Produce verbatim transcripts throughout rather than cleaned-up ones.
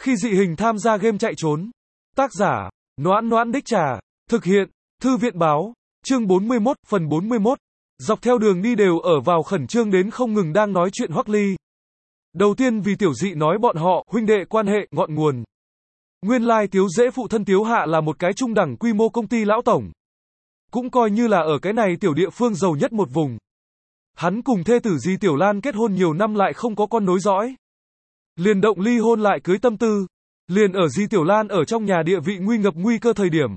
Khi dị hình tham gia game chạy trốn. Tác giả, Noãn Noãn Đích Trà. Thực hiện, Thư viện Báo. Chương bốn mươi mốt, phần bốn mươi mốt. Dọc theo đường đi đều ở vào khẩn trương đến không ngừng đang nói chuyện Hoắc Ly. Đầu tiên vì Tiểu Dị nói bọn họ, huynh đệ quan hệ, ngọn nguồn. Nguyên lai Tiếu Dễ phụ thân Tiếu Hạ là một cái trung đẳng quy mô công ty lão tổng. Cũng coi như là ở cái này tiểu địa phương giàu nhất một vùng. Hắn cùng thê tử Di Tiểu Lan kết hôn nhiều năm lại không có con nối dõi. Liền động ly hôn lại cưới tâm tư. Liền ở Di Tiểu Lan ở trong nhà địa vị nguy ngập nguy cơ thời điểm.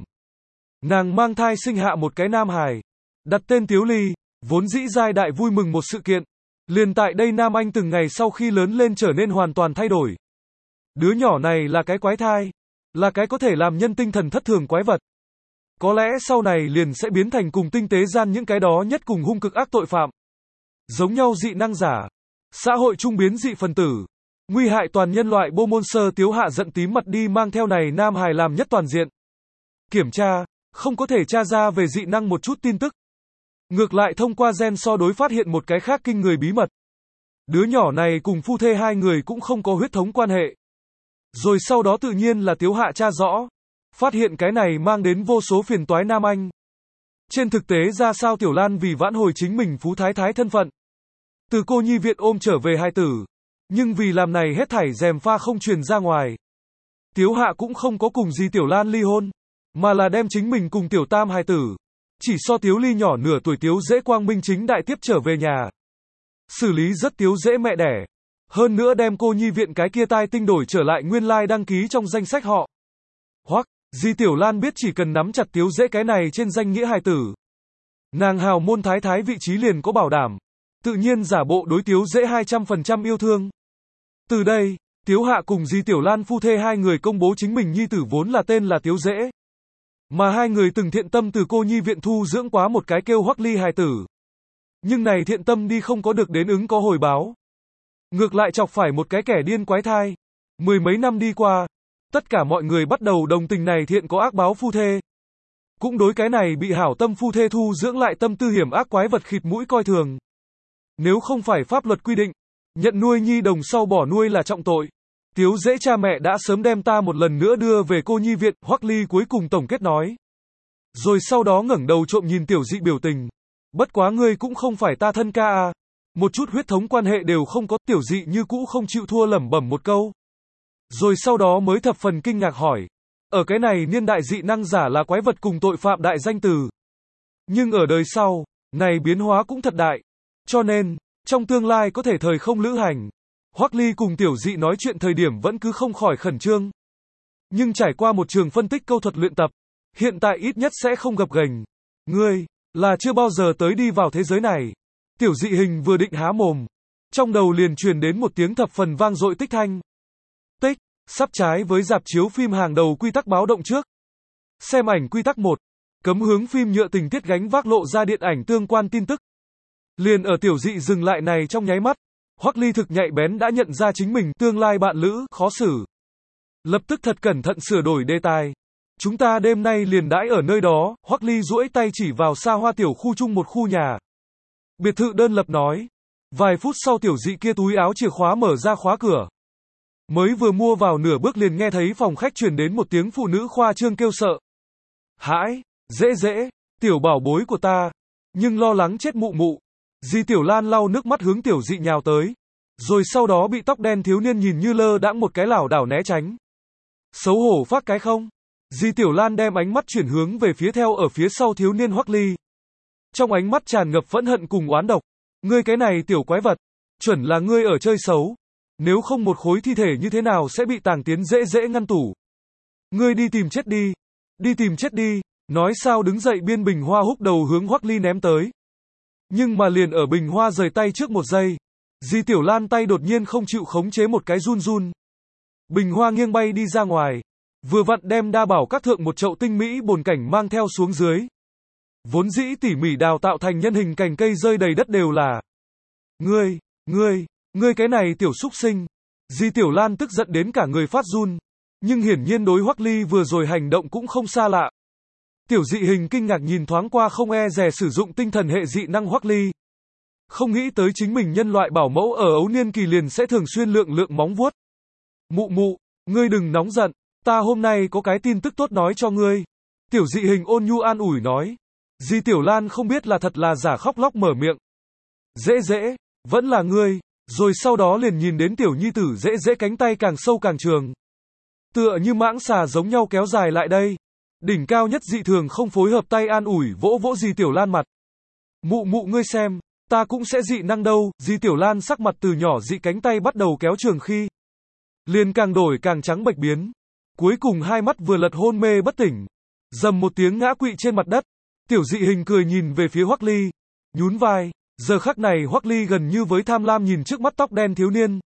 Nàng mang thai sinh hạ một cái nam hài. Đặt tên Tiếu Ly, vốn dĩ giai đại vui mừng một sự kiện. Liền tại đây Nam Anh từng ngày sau khi lớn lên trở nên hoàn toàn thay đổi. Đứa nhỏ này là cái quái thai. Là cái có thể làm nhân tinh thần thất thường quái vật. Có lẽ sau này liền sẽ biến thành cùng tinh tế gian những cái đó nhất cùng hung cực ác tội phạm. Giống nhau dị năng giả. Xã hội trung biến dị phần tử. Nguy hại toàn nhân loại bô môn sơ. Tiếu Hạ giận tím mặt đi mang theo này nam hài làm nhất toàn diện. Kiểm tra, không có thể tra ra về dị năng một chút tin tức. Ngược lại thông qua gen so đối phát hiện một cái khác kinh người bí mật. Đứa nhỏ này cùng phu thê hai người cũng không có huyết thống quan hệ. Rồi sau đó tự nhiên là Tiếu Hạ tra rõ. Phát hiện cái này mang đến vô số phiền toái Nam Anh. Trên thực tế ra sao Tiểu Lan vì vãn hồi chính mình phú thái thái thân phận. Từ cô nhi viện ôm trở về hai tử. Nhưng vì làm này hết thảy dèm pha không truyền ra ngoài. Tiếu Hạ cũng không có cùng Di Tiểu Lan ly hôn. Mà là đem chính mình cùng Tiểu Tam hài tử. Chỉ so Tiếu Ly nhỏ nửa tuổi Tiếu Dễ quang minh chính đại tiếp trở về nhà. Xử lý rất Tiếu Dễ mẹ đẻ. Hơn nữa đem cô nhi viện cái kia tai tinh đổi trở lại nguyên lai đăng ký trong danh sách họ. Hoặc, Di Tiểu Lan biết chỉ cần nắm chặt Tiếu Dễ cái này trên danh nghĩa hài tử. Nàng hào môn thái thái vị trí liền có bảo đảm. Tự nhiên giả bộ đối Tiếu Dễ hai trăm phần trăm yêu thương. Từ đây, Tiếu Hạ cùng Di Tiểu Lan phu thê hai người công bố chính mình nhi tử vốn là tên là Tiếu Dễ. Mà hai người từng thiện tâm từ cô nhi viện thu dưỡng quá một cái kêu Hoắc Ly hài tử. Nhưng này thiện tâm đi không có được đến ứng có hồi báo. Ngược lại chọc phải một cái kẻ điên quái thai. Mười mấy năm đi qua, tất cả mọi người bắt đầu đồng tình này thiện có ác báo phu thê. Cũng đối cái này bị hảo tâm phu thê thu dưỡng lại tâm tư hiểm ác quái vật khịt mũi coi thường. Nếu không phải pháp luật quy định, nhận nuôi nhi đồng sau bỏ nuôi là trọng tội. Tiếu Dễ cha mẹ đã sớm đem ta một lần nữa đưa về cô nhi viện, Hoắc Ly cuối cùng tổng kết nói. Rồi sau đó ngẩng đầu trộm nhìn Tiểu Dị biểu tình. Bất quá ngươi cũng không phải ta thân ca à. Một chút huyết thống quan hệ đều không có. Tiểu Dị như cũ không chịu thua lẩm bẩm một câu. Rồi sau đó mới thập phần kinh ngạc hỏi. Ở cái này niên đại dị năng giả là quái vật cùng tội phạm đại danh từ. Nhưng ở đời sau, này biến hóa cũng thật đại. Cho nên, trong tương lai có thể thời không lữ hành. Hoắc Ly cùng Tiểu Dị nói chuyện thời điểm vẫn cứ không khỏi khẩn trương. Nhưng trải qua một trường phân tích câu thuật luyện tập, hiện tại ít nhất sẽ không gập ghềnh. Ngươi, là chưa bao giờ tới đi vào thế giới này. Tiểu Dị hình vừa định há mồm. Trong đầu liền truyền đến một tiếng thập phần vang dội tích thanh. Tích, sắp trái với rạp chiếu phim hàng đầu quy tắc báo động trước. Xem ảnh quy tắc một. Cấm hướng phim nhựa tình tiết gánh vác lộ ra điện ảnh tương quan tin tức. Liền ở Tiểu Dị dừng lại này trong nháy mắt. Hoắc Ly thực nhạy bén đã nhận ra chính mình tương lai bạn lữ khó xử. Lập tức thật cẩn thận sửa đổi đề tài. Chúng ta đêm nay liền đãi ở nơi đó. Hoắc Ly duỗi tay chỉ vào xa hoa tiểu khu chung một khu nhà. Biệt thự đơn lập nói. Vài phút sau Tiểu Dị kia túi áo chìa khóa mở ra khóa cửa. Mới vừa mua vào nửa bước liền nghe thấy phòng khách truyền đến một tiếng phụ nữ khoa trương kêu sợ. Hãi, dễ dễ, tiểu bảo bối của ta. Nhưng lo lắng chết mụ mụ. Di Tiểu Lan lau nước mắt hướng Tiểu Dị nhào tới. Rồi sau đó bị tóc đen thiếu niên nhìn như lơ đãng một cái lảo đảo né tránh. Xấu hổ phát cái không? Di Tiểu Lan đem ánh mắt chuyển hướng về phía theo ở phía sau thiếu niên Hoắc Ly. Trong ánh mắt tràn ngập phẫn hận cùng oán độc. Ngươi cái này tiểu quái vật. Chuẩn là ngươi ở chơi xấu. Nếu không một khối thi thể như thế nào sẽ bị tàng tiến dễ dễ ngăn tủ. Ngươi đi tìm chết đi. Đi tìm chết đi. Nói sao đứng dậy biên bình hoa húc đầu hướng Hoắc Ly ném tới. Nhưng mà liền ở bình hoa rời tay trước một giây. Di Tiểu Lan tay đột nhiên không chịu khống chế một cái run run. Bình hoa nghiêng bay đi ra ngoài. Vừa vặn đem đa bảo các thượng một chậu tinh mỹ bồn cảnh mang theo xuống dưới. Vốn dĩ tỉ mỉ đào tạo thành nhân hình cành cây rơi đầy đất đều là. Ngươi, ngươi, ngươi cái này tiểu súc sinh. Di Tiểu Lan tức giận đến cả người phát run. Nhưng hiển nhiên đối Hoắc Ly vừa rồi hành động cũng không xa lạ. Tiểu Dị hình kinh ngạc nhìn thoáng qua không e dè sử dụng tinh thần hệ dị năng Hoắc Ly. Không nghĩ tới chính mình nhân loại bảo mẫu ở ấu niên kỳ liền sẽ thường xuyên lượng lượng móng vuốt. Mụ mụ, Ngươi đừng nóng giận, ta hôm nay có cái tin tức tốt nói cho ngươi. Tiểu dị hình ôn nhu an ủi nói. Dì Tiểu Lan không biết là thật là giả khóc lóc mở miệng. Dễ dễ, vẫn là ngươi, rồi sau đó liền nhìn đến tiểu nhi tử dễ dễ cánh tay càng sâu càng trường. Tựa như mãng xà giống nhau kéo dài lại đây. Đỉnh cao nhất dị thường không phối hợp tay an ủi vỗ vỗ dì Tiểu Lan mặt. Mụ mụ ngươi xem, ta cũng sẽ dị năng đâu, dì Tiểu Lan sắc mặt từ nhỏ dị cánh tay bắt đầu kéo trường khi. Liền càng đổi càng trắng bệch biến. Cuối cùng hai mắt vừa lật hôn mê bất tỉnh. Dầm một tiếng ngã quỵ trên mặt đất. Tiểu dị hình cười nhìn về phía Hoắc Ly. Nhún vai, giờ khắc này Hoắc Ly gần như với tham lam nhìn trước mắt tóc đen thiếu niên.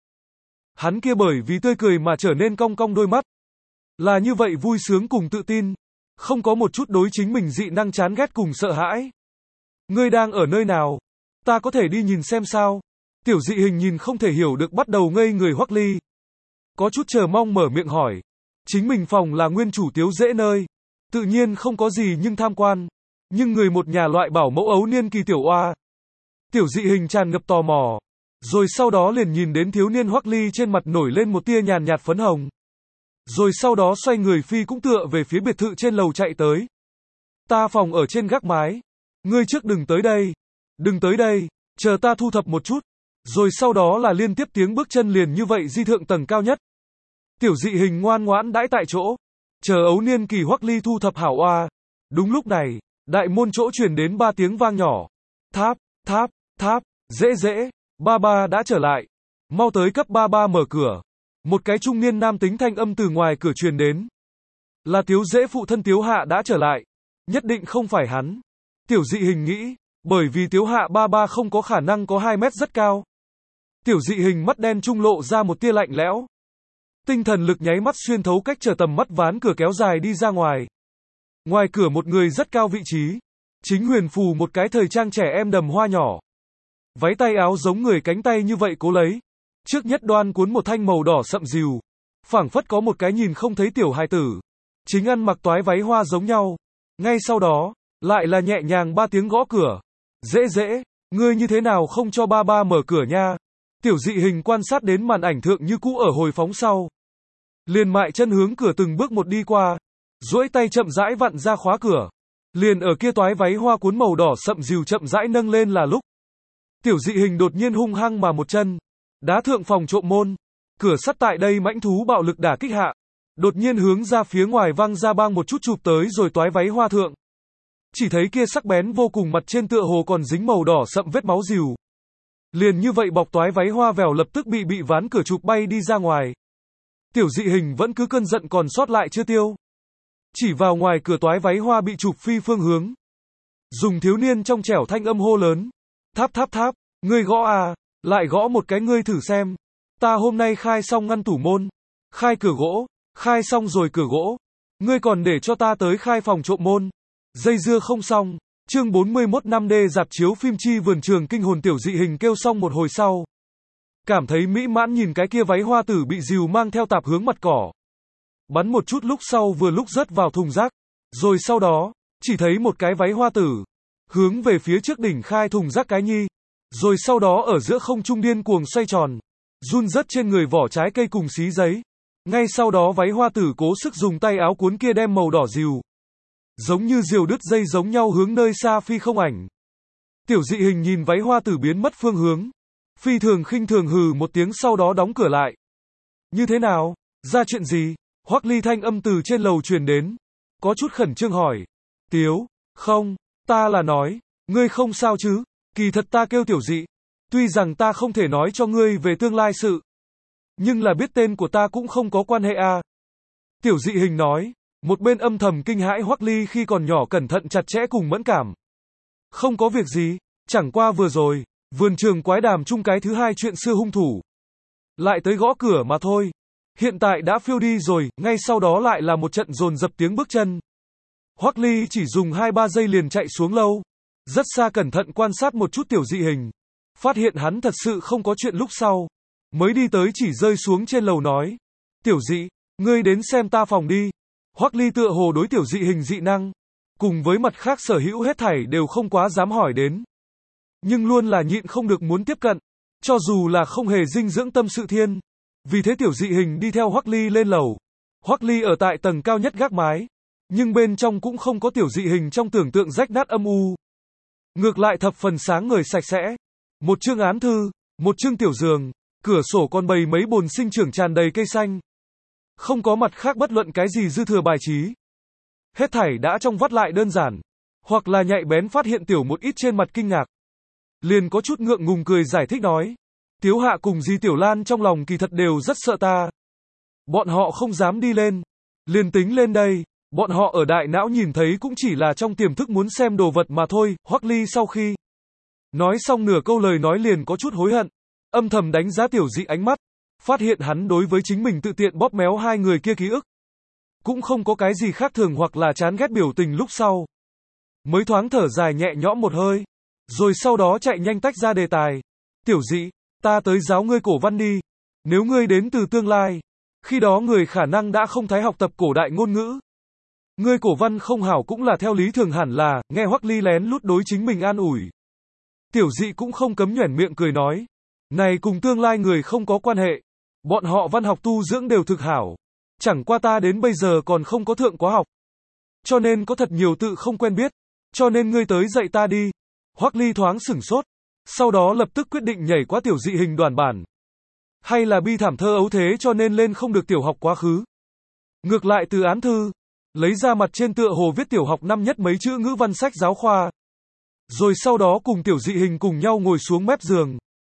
Hắn kia bởi vì tươi cười mà trở nên cong cong đôi mắt. Là như vậy vui sướng cùng tự tin. Không có một chút đối chính mình dị năng chán ghét cùng sợ hãi. Ngươi đang ở nơi nào? Ta có thể đi nhìn xem sao? Tiểu dị hình nhìn không thể hiểu được bắt đầu ngây người Hoắc Ly. Có chút chờ mong mở miệng hỏi. Chính mình phòng là nguyên chủ Tiếu Dễ nơi. Tự nhiên không có gì nhưng tham quan. Nhưng người một nhà loại bảo mẫu ấu niên kỳ tiểu oa. Tiểu dị hình tràn ngập tò mò. Rồi sau đó liền nhìn đến thiếu niên Hoắc Ly trên mặt nổi lên một tia nhàn nhạt phấn hồng. Rồi sau đó xoay người phi cũng tựa về phía biệt thự trên lầu chạy tới. Ta phòng ở trên gác mái. Ngươi trước đừng tới đây. Đừng tới đây, chờ ta thu thập một chút. Rồi sau đó là liên tiếp tiếng bước chân liền như vậy di thượng tầng cao nhất. Tiểu dị hình ngoan ngoãn đãi tại chỗ. Chờ ấu niên kỳ Hoắc Ly thu thập hảo oa. Đúng lúc này, đại môn chỗ truyền đến ba tiếng vang nhỏ. Tháp, tháp, tháp, dễ dễ, ba ba đã trở lại. Mau tới cấp ba ba mở cửa. Một cái trung niên nam tính thanh âm từ ngoài cửa truyền đến. Là Tiếu Dễ phụ thân Tiếu Hạ đã trở lại. Nhất định không phải hắn. Tiểu dị hình nghĩ, bởi vì Tiếu Hạ ba ba không có khả năng có hai mét rất cao. Tiểu dị hình mắt đen trung lộ ra một tia lạnh lẽo. Tinh thần lực nháy mắt xuyên thấu cách trở tầm mắt ván cửa kéo dài đi ra ngoài. Ngoài cửa một người rất cao vị trí. Chính huyền phù một cái thời trang trẻ em đầm hoa nhỏ. Váy tay áo giống người cánh tay như vậy cố lấy. Trước nhất đoan cuốn một thanh màu đỏ sậm rìu. Phảng phất có một cái nhìn không thấy tiểu hài tử. Chính ăn mặc toái váy hoa giống nhau. Ngay sau đó, lại là nhẹ nhàng ba tiếng gõ cửa. Dễ dễ, ngươi như thế nào không cho ba ba mở cửa nha. Tiểu dị hình quan sát đến màn ảnh thượng như cũ ở hồi phóng sau. Liền mại chân hướng cửa từng bước một đi qua. Duỗi tay chậm rãi vặn ra khóa cửa. Liền ở kia toái váy hoa cuốn màu đỏ sậm rìu chậm rãi nâng lên là lúc. Tiểu dị hình đột nhiên hung hăng mà một chân. Đá thượng phòng trộm môn. Cửa sắt tại đây mãnh thú bạo lực đả kích hạ. Đột nhiên hướng ra phía ngoài văng ra bang một chút chụp tới rồi toái váy hoa thượng. Chỉ thấy kia sắc bén vô cùng mặt trên tựa hồ còn dính màu đỏ sậm vết máu rìu. Liền như vậy bọc toái váy hoa vèo lập tức bị bị ván cửa chụp bay đi ra ngoài. Tiểu dị hình vẫn cứ cơn giận còn sót lại chưa tiêu. Chỉ vào ngoài cửa toái váy hoa bị chụp phi phương hướng. Dùng thiếu niên trong trẻo thanh âm hô lớn. Tháp tháp tháp, ngươi gõ à, lại gõ một cái ngươi thử xem. Ta hôm nay khai xong ngăn tủ môn. Khai cửa gỗ, khai xong rồi cửa gỗ. Ngươi còn để cho ta tới khai phòng trộm môn. Dây dưa không xong. Chương bốn mươi mốt năm D dạp chiếu phim chi vườn trường kinh hồn tiểu dị hình kêu xong một hồi sau. Cảm thấy mỹ mãn nhìn cái kia váy hoa tử bị rìu mang theo tạp hướng mặt cỏ. Bắn một chút lúc sau vừa lúc rớt vào thùng rác. Rồi sau đó, chỉ thấy một cái váy hoa tử. Hướng về phía trước đỉnh khai thùng rác cái nhi. Rồi sau đó ở giữa không trung điên cuồng xoay tròn. Run rớt trên người vỏ trái cây cùng xí giấy. Ngay sau đó váy hoa tử cố sức dùng tay áo cuốn kia đem màu đỏ rìu. Giống như diều đứt dây giống nhau hướng nơi xa phi không ảnh. Tiểu dị hình nhìn váy hoa tử biến mất phương hướng. Phi thường khinh thường hừ một tiếng sau đó đóng cửa lại. Như thế nào? Ra chuyện gì? Hoắc Ly thanh âm từ trên lầu truyền đến. Có chút khẩn trương hỏi. Tiếu, không, ta là nói, ngươi không sao chứ? Kỳ thật ta kêu tiểu dị. Tuy rằng ta không thể nói cho ngươi về tương lai sự. Nhưng là biết tên của ta cũng không có quan hệ à. Tiểu dị hình nói. Một bên âm thầm kinh hãi Hoắc Ly khi còn nhỏ cẩn thận chặt chẽ cùng mẫn cảm. Không có việc gì, chẳng qua vừa rồi, vườn trường quái đàm chung cái thứ hai chuyện xưa hung thủ. Lại tới gõ cửa mà thôi. Hiện tại đã phiêu đi rồi, ngay sau đó lại là một trận dồn dập tiếng bước chân. Hoắc Ly chỉ dùng hai ba giây liền chạy xuống lâu. Rất xa cẩn thận quan sát một chút tiểu dị hình. Phát hiện hắn thật sự không có chuyện lúc sau. Mới đi tới chỉ rơi xuống trên lầu nói. Tiểu dị, ngươi đến xem ta phòng đi. Hoắc Ly tựa hồ đối tiểu dị hình dị năng. Cùng với mặt khác sở hữu hết thảy đều không quá dám hỏi đến. Nhưng luôn là nhịn không được muốn tiếp cận. Cho dù là không hề dinh dưỡng tâm sự thiên. Vì thế Tiểu Dị Hình đi theo Hoắc Ly lên lầu. Hoắc Ly ở tại tầng cao nhất gác mái, nhưng bên trong cũng không có Tiểu Dị Hình trong tưởng tượng rách nát âm u. Ngược lại thập phần sáng ngời sạch sẽ. Một chương án thư, một chương tiểu giường, cửa sổ còn bày mấy bồn sinh trưởng tràn đầy cây xanh. Không có mặt khác bất luận cái gì dư thừa bài trí. Hết thảy đã trong vắt lại đơn giản, hoặc là nhạy bén phát hiện Tiểu một ít trên mặt kinh ngạc. Liền có chút ngượng ngùng cười giải thích nói. Tiếu Hạ cùng dì Tiểu Lan trong lòng kỳ thật đều rất sợ ta. Bọn họ không dám đi lên. Liền tính lên đây, bọn họ ở đại não nhìn thấy cũng chỉ là trong tiềm thức muốn xem đồ vật mà thôi. Hoắc Ly sau khi nói xong nửa câu lời nói liền có chút hối hận. Âm thầm đánh giá Tiểu Dị ánh mắt. Phát hiện hắn đối với chính mình tự tiện bóp méo hai người kia ký ức. Cũng không có cái gì khác thường hoặc là chán ghét biểu tình lúc sau. Mới thoáng thở dài nhẹ nhõm một hơi. Rồi sau đó chạy nhanh tách ra đề tài. Tiểu Dị, ta tới giáo ngươi cổ văn đi. Nếu ngươi đến từ tương lai, khi đó người khả năng đã không thái học tập cổ đại ngôn ngữ. Ngươi cổ văn không hảo cũng là theo lý thường hẳn là, nghe Hoắc Ly lén lút đối chính mình an ủi. Tiểu Dị cũng không cấm nhoẻn miệng cười nói. Này cùng tương lai người không có quan hệ. Bọn họ văn học tu dưỡng đều thực hảo. Chẳng qua ta đến bây giờ còn không có thượng quá học. Cho nên có thật nhiều tự không quen biết. Cho nên ngươi tới dạy ta đi. Hoắc Ly thoáng sửng sốt. Sau đó lập tức quyết định nhảy qua Tiểu Dị Hình đoàn bản. Hay là bi thảm thơ ấu thế cho nên lên không được tiểu học quá khứ. Ngược lại từ án thư. Lấy ra mặt trên tựa hồ viết tiểu học năm nhất mấy chữ ngữ văn sách giáo khoa. Rồi sau đó cùng Tiểu Dị Hình cùng nhau ngồi xuống mép giường.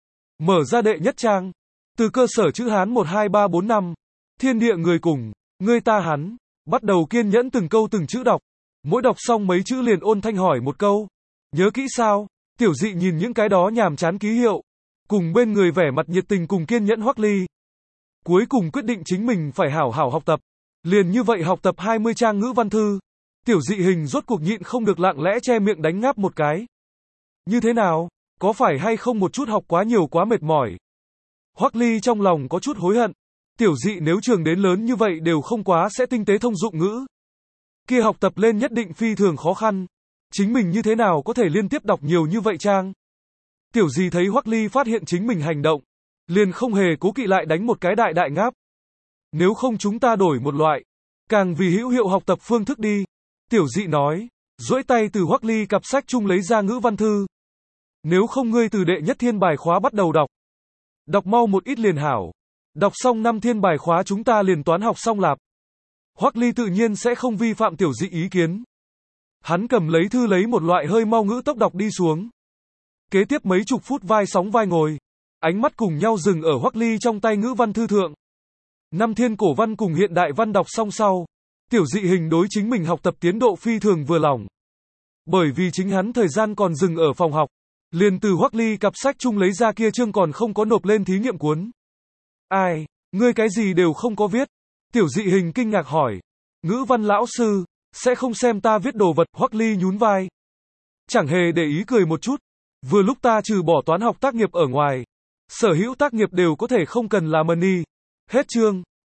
Mở ra đệ nhất trang. Từ cơ sở chữ Hán một hai ba bốn năm. Thiên địa người cùng. Ngươi ta hắn. Bắt đầu kiên nhẫn từng câu từng chữ đọc. Mỗi đọc xong mấy chữ liền ôn thanh hỏi một câu. Nhớ kỹ sao? Tiểu Dị nhìn những cái đó nhàm chán ký hiệu. Cùng bên người vẻ mặt nhiệt tình cùng kiên nhẫn Hoắc Ly. Cuối cùng quyết định chính mình phải hảo hảo học tập. Liền như vậy học tập hai mươi trang ngữ văn thư. Tiểu Dị Hình rốt cuộc nhịn không được lặng lẽ che miệng đánh ngáp một cái. Như thế nào? Có phải hay không một chút học quá nhiều quá mệt mỏi? Hoắc Ly trong lòng có chút hối hận. Tiểu Dị nếu trường đến lớn như vậy đều không quá sẽ tinh tế thông dụng ngữ. Kia học tập lên nhất định phi thường khó khăn. Chính mình như thế nào có thể liên tiếp đọc nhiều như vậy trang? Tiểu Dị thấy Hoắc Ly phát hiện chính mình hành động. Liền không hề cố kỵ lại đánh một cái đại đại ngáp. Nếu không chúng ta đổi một loại. Càng vì hữu hiệu học tập phương thức đi. Tiểu Dị nói. Duỗi tay từ Hoắc Ly cặp sách chung lấy ra ngữ văn thư. Nếu không ngươi từ đệ nhất thiên bài khóa bắt đầu đọc. Đọc mau một ít liền hảo. Đọc xong năm thiên bài khóa chúng ta liền toán học xong lạp. Hoắc Ly tự nhiên sẽ không vi phạm Tiểu Dị ý kiến. Hắn cầm lấy thư lấy một loại hơi mau ngữ tốc đọc đi xuống. Kế tiếp mấy chục phút vai sóng vai ngồi. Ánh mắt cùng nhau dừng ở Hoắc Ly trong tay ngữ văn thư thượng. Năm thiên cổ văn cùng hiện đại văn đọc xong sau. Tiểu Dị Hình đối chính mình học tập tiến độ phi thường vừa lòng. Bởi vì chính hắn thời gian còn dừng ở phòng học. Liền từ Hoắc Ly cặp sách chung lấy ra kia chương còn không có nộp lên thí nghiệm cuốn. Ai, ngươi cái gì đều không có viết. Tiểu Dị Hình kinh ngạc hỏi. Ngữ văn lão sư, sẽ không xem ta viết đồ vật. Hoắc Ly nhún vai. Chẳng hề để ý cười một chút. Vừa lúc ta trừ bỏ toán học tác nghiệp ở ngoài. Sở hữu tác nghiệp đều có thể không cần làm money. Hết chương.